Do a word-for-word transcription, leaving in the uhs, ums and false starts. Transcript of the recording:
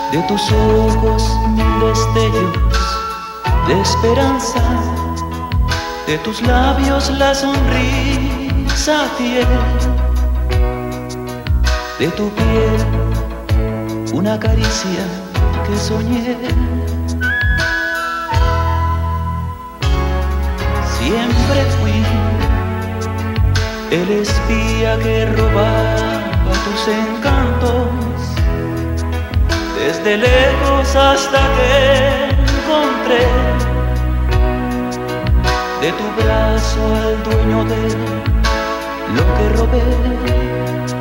De tus ojos mil destellos de esperanza, de tus labios la sonrisa fiel, de tu piel una caricia que soñé. Siempre fui el espía que robaba tus encantos, desde lejos hasta que encontré de tu brazo al dueño de lo que robé.